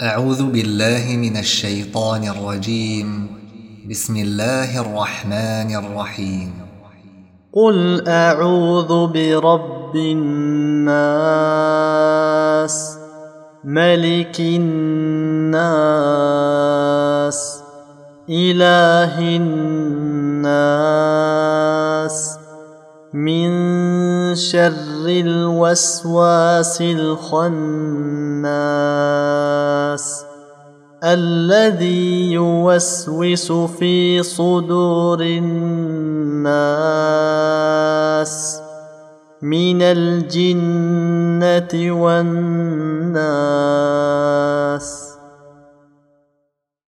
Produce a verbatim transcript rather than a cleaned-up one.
أعوذ بالله من الشيطان الرجيم. بسم الله الرحمن الرحيم. قل أعوذ برب الناس ملك الناس إله الناس من شر الوسواس الخناس الذي يوسوس في صدور الناس من الجنة والناس.